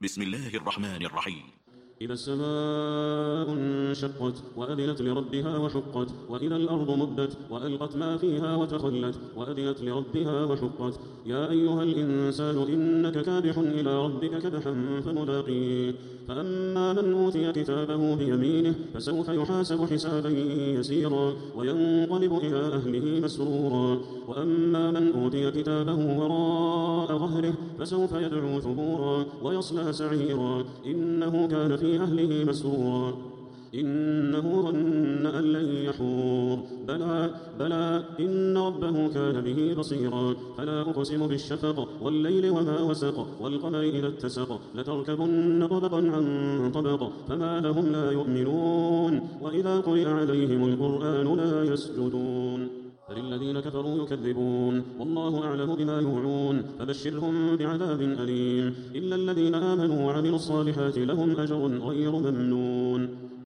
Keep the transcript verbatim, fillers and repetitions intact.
بسم الله الرحمن الرحيم. إذا السماء انشقت وأذنت لربها وحقت وإذا الأرض مدت وألقت ما فيها وتخلت وأذنت لربها وحقت يا أيها الإنسان إنك كادح إلى ربك كدحا فملاقيه فأما من أوتي كتابه بيمينه فسوف يحاسب حسابا يسيرا وينقلب إلى أهله مسرورا وأما من أوتي كتابه وراء ظهره فسوف يدعو ثبورا ويصلى سعيرا إنه كان في أهله مسرورا إنه ظن أن لن يحور بلى بلى إن ربه كان به بصيرا فلا أقسم بالشفق والليل وما وسق والقمر إذا اتسق لتركبن طبقا عن طبق فما لهم لا يؤمنون وإذا قرئ عليهم القرآن لا يسجدون فللذين كفروا يكذبون والله أعلم بما يوعون فبشرهم بعذاب أليم إلا الذين آمنوا وعملوا الصالحات لهم أجر غير ممنون